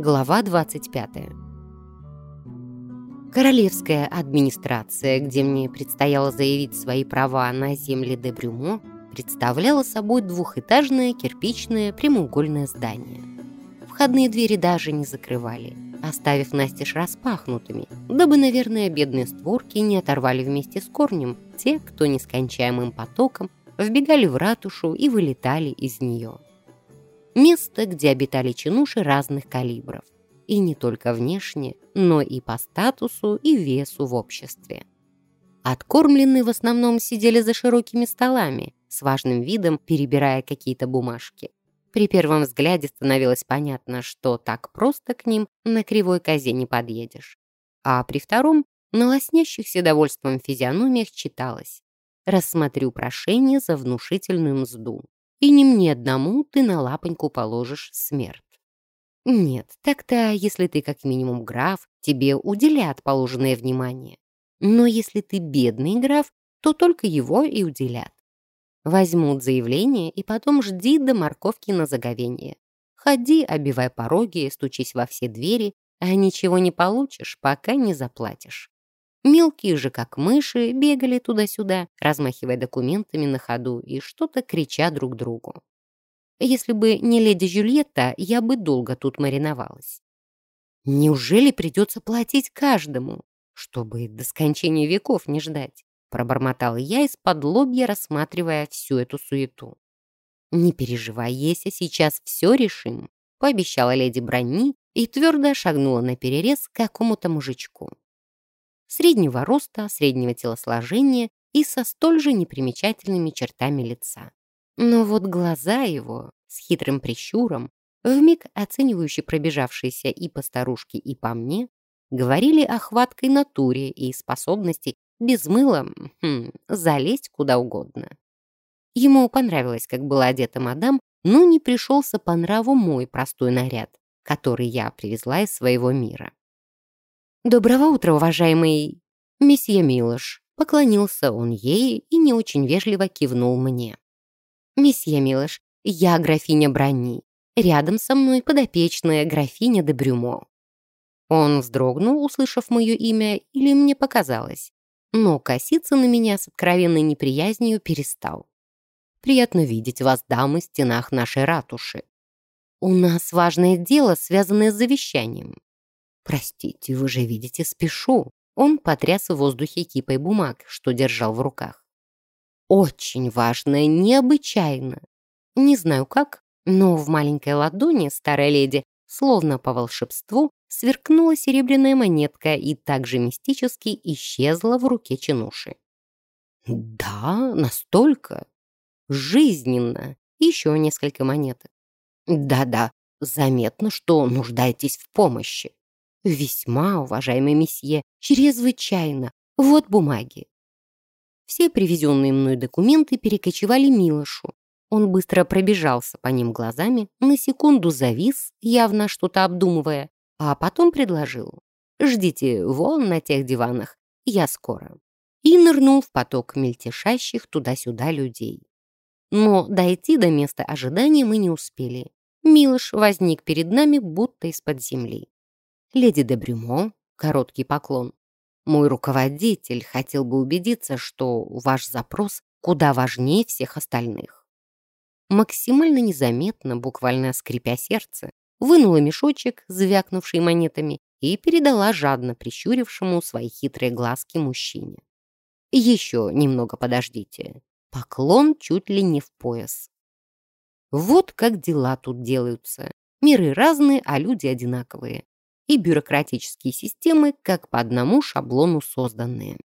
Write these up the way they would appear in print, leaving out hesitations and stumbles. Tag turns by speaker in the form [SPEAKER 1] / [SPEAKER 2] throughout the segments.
[SPEAKER 1] Глава 25. Королевская администрация, где мне предстояло заявить свои права на земли де Брюмо, представляла собой двухэтажное кирпичное прямоугольное здание. Входные двери даже не закрывали, оставив настежь распахнутыми, дабы, наверное, бедные створки не оторвали вместе с корнем те, кто нескончаемым потоком вбегали в ратушу и вылетали из нее. Место, где обитали чинуши разных калибров, и не только внешне, но и по статусу и весу в обществе. Откормленные в основном сидели за широкими столами, с важным видом перебирая какие-то бумажки. При первом взгляде становилось понятно, что так просто к ним на кривой козе не подъедешь. А при втором на лоснящихся довольством физиономиях читалось: «Рассмотрю прошение за внушительную мзду, и не мне одному ты на лапоньку положишь смерть». Нет, так-то, если ты как минимум граф, тебе уделят положенное внимание. Но если ты бедный граф, то только его и уделят. Возьмут заявление и потом жди до морковки на заговенье. Ходи, обивай пороги, стучись во все двери, а ничего не получишь, пока не заплатишь. Мелкие же, как мыши, бегали туда-сюда, размахивая документами на ходу и что-то крича друг другу. Если бы не леди Жюльетта, я бы долго тут мариновалась. Неужели придется платить каждому, чтобы до скончания веков не ждать? Пробормотала я из-под лобья, рассматривая всю эту суету. «Не переживай, Еся, сейчас все решим», — пообещала леди Бранни и твердо шагнула наперерез к какому-то мужичку. Среднего роста, среднего телосложения и со столь же непримечательными чертами лица. Но вот глаза его с хитрым прищуром, вмиг оценивающе пробежавшиеся и по старушке, и по мне, говорили о хваткой натуре и способности без мыла залезть куда угодно. Ему понравилось, как была одета мадам, но не пришелся по нраву мой простой наряд, который я привезла из своего мира. «Доброго утра, уважаемый месье Милош», — поклонился он ей и не очень вежливо кивнул мне. «Месье Милош, я графиня Бранни. Рядом со мной подопечная графиня де Брюмо». Он вздрогнул, услышав мое имя, или мне показалось, но коситься на меня с откровенной неприязнью перестал. «Приятно видеть вас, дамы, в стенах нашей ратуши. У нас важное дело, связанное с завещанием». «Простите, вы же видите, спешу». Он потряс в воздухе кипой бумаг, что держал в руках. «Очень важное, необычайно. Не знаю как, но в маленькой ладони старой леди, словно по волшебству, сверкнула серебряная монетка и также мистически исчезла в руке чинуши. «Да, настолько. Жизненно. Еще несколько монеток. Да-да, заметно, что нуждаетесь в помощи. Весьма, уважаемый месье, чрезвычайно. Вот бумаги». Все привезенные мной документы перекочевали Милошу. Он быстро пробежался по ним глазами, на секунду завис, явно что-то обдумывая, а потом предложил: «Ждите вон на тех диванах, я скоро». И нырнул в поток мельтешащих туда-сюда людей. Но дойти до места ожидания мы не успели. Милош возник перед нами, будто из-под земли. «Леди де Брюмо», короткий поклон. «Мой руководитель хотел бы убедиться, что ваш запрос куда важнее всех остальных». Максимально незаметно, буквально скрипя сердце, вынула мешочек, звякнувший монетами, и передала жадно прищурившему свои хитрые глазки мужчине. «Еще немного подождите». Поклон чуть ли не в пояс. Вот как дела тут делаются. Миры разные, а люди одинаковые. И бюрократические системы как по одному шаблону созданные.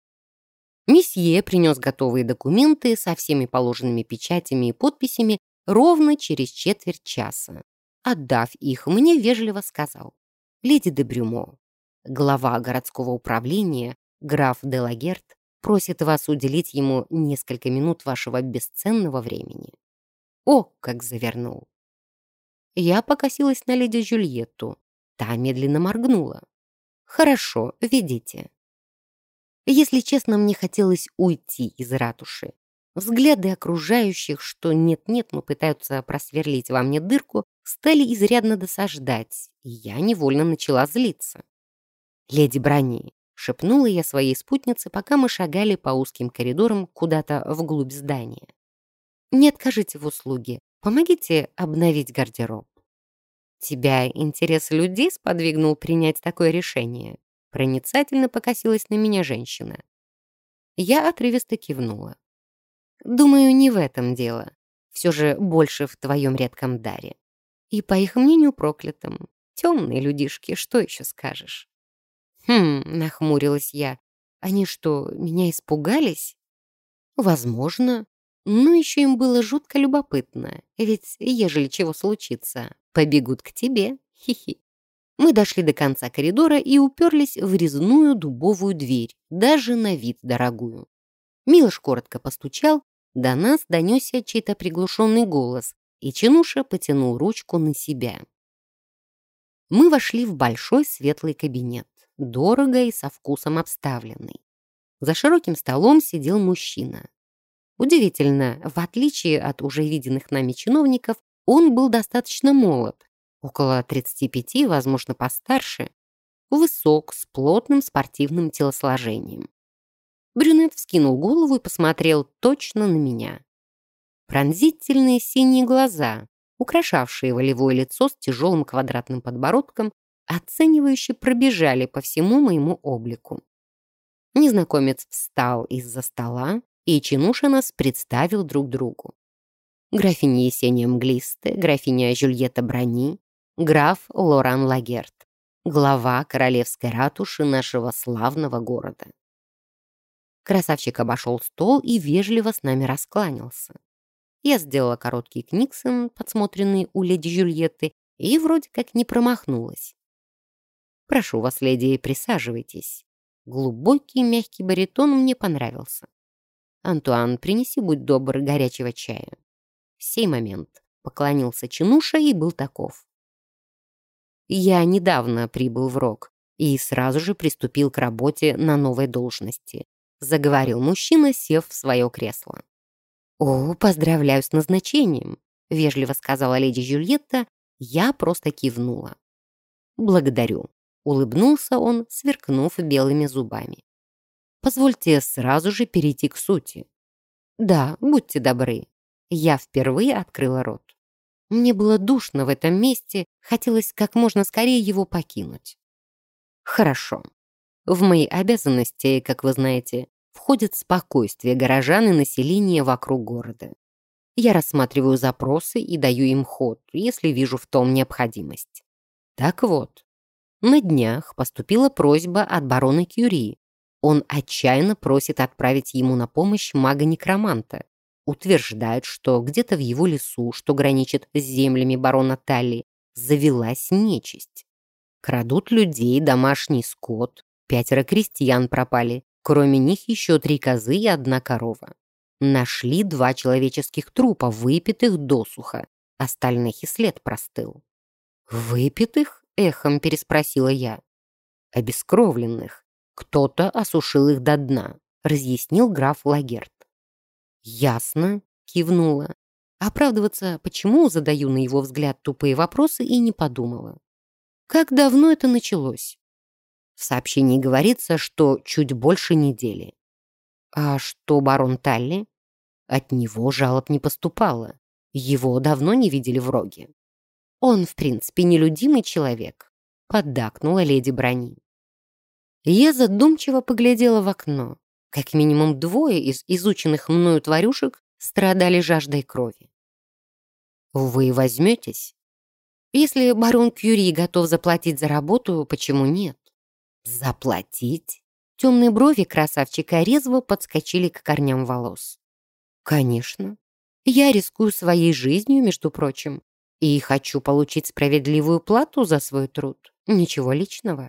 [SPEAKER 1] Месье принес готовые документы со всеми положенными печатями и подписями ровно через четверть часа. Отдав их, мне вежливо сказал: «Леди де Брюмо, глава городского управления, граф де Лагерт, просит вас уделить ему несколько минут вашего бесценного времени». О, как завернул! Я покосилась на леди Жюльетту. Та медленно моргнула. «Хорошо, ведите». Если честно, мне хотелось уйти из ратуши. Взгляды окружающих, что нет-нет, но пытаются просверлить во мне дырку, стали изрядно досаждать, и я невольно начала злиться. «Леди Брани», — шепнула я своей спутнице, пока мы шагали по узким коридорам куда-то вглубь здания. «Не откажите в услуге, помогите обновить гардероб». «Тебя интерес людей сподвигнул принять такое решение?» Проницательно покосилась на меня женщина. Я отрывисто кивнула. «Думаю, не в этом дело. Все же больше в твоем редком даре. И, по их мнению, проклятым. Темные людишки, что еще скажешь?» Нахмурилась я. «Они что, меня испугались?» «Возможно. Но еще им было жутко любопытно. Ведь, ежели чего случится, побегут к тебе. Хи-хи». Мы дошли до конца коридора и уперлись в резную дубовую дверь, даже на вид дорогую. Милош коротко постучал, до нас донесся чей-то приглушенный голос, и чинуша потянул ручку на себя. Мы вошли в большой светлый кабинет, дорого и со вкусом обставленный. За широким столом сидел мужчина. Удивительно, в отличие от уже виденных нами чиновников, он был достаточно молод, около 35, возможно, постарше, высок, с плотным спортивным телосложением. Брюнет вскинул голову и посмотрел точно на меня. Пронзительные синие глаза, украшавшие волевое лицо с тяжелым квадратным подбородком, оценивающе пробежали по всему моему облику. Незнакомец встал из-за стола, и чинуша нас представил друг другу. Графиня Есения Мглисте, графиня Жюльетта Брани, граф Лоран Лагерт, глава королевской ратуши нашего славного города. Красавчик обошел стол и вежливо с нами раскланялся. Я сделала короткий книксон, подсмотренный у леди Жюльетты, и вроде как не промахнулась. «Прошу вас, леди, присаживайтесь». Глубокий мягкий баритон мне понравился. «Антуан, принеси, будь добр, горячего чая». В сей момент поклонился чинуша и был таков. Я недавно прибыл в Рог и сразу же приступил к работе на новой должности, заговорил мужчина, сев в свое кресло. «О, поздравляю с назначением», — вежливо сказала леди Жюльетта, я просто кивнула. «Благодарю», — улыбнулся он, сверкнув белыми зубами. «Позвольте сразу же перейти к сути». «Да, будьте добры». Я впервые открыла рот. Мне было душно в этом месте, хотелось как можно скорее его покинуть. Хорошо. В мои обязанности, как вы знаете, входит спокойствие горожан и населения вокруг города. Я рассматриваю запросы и даю им ход, если вижу в том необходимость. Так вот, на днях поступила просьба от барона Кюри. Он отчаянно просит отправить ему на помощь мага-некроманта. Утверждает, что где-то в его лесу, что граничит с землями барона Талли, завелась нечисть. Крадут людей, домашний скот, 5 крестьян пропали, кроме них еще 3 козы и 1 корова. Нашли 2 человеческих трупа, выпитых досуха, остальных и след простыл. «Выпитых?» — эхом переспросила я. «Обескровленных. Кто-то осушил их до дна», — разъяснил граф Лагерт. «Ясно», — кивнула. Оправдываться, почему задаю на его взгляд тупые вопросы, и не подумала. Как давно это началось? В сообщении говорится, что чуть больше недели. А что барон Талли? От него жалоб не поступало. Его давно не видели в Роге. Он, в принципе, нелюдимый человек, поддакнула леди Брани. Я задумчиво поглядела в окно. Как минимум 2 из изученных мною тварюшек страдали жаждой крови. Вы возьметесь? Если барон Кюри готов заплатить за работу, почему нет? Заплатить? Темные брови красавчика резво подскочили к корням волос. Конечно. Я рискую своей жизнью, между прочим, и хочу получить справедливую плату за свой труд. Ничего личного.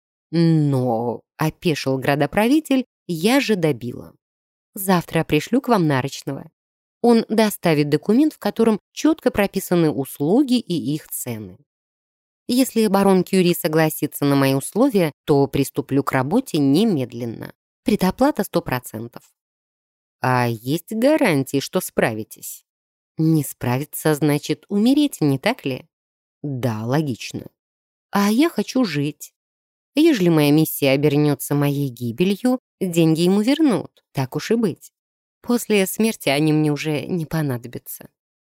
[SPEAKER 1] Но, опешил градоправитель, я же добила. Завтра пришлю к вам нарочного. Он доставит документ, в котором четко прописаны услуги и их цены. Если барон Кюри согласится на мои условия, то приступлю к работе немедленно. Предоплата 100%. А есть гарантии, что справитесь? Не справиться значит умереть, не так ли? Да, логично. А я хочу жить. Ежели моя миссия обернется моей гибелью, деньги ему вернут, так уж и быть. После смерти они мне уже не понадобятся.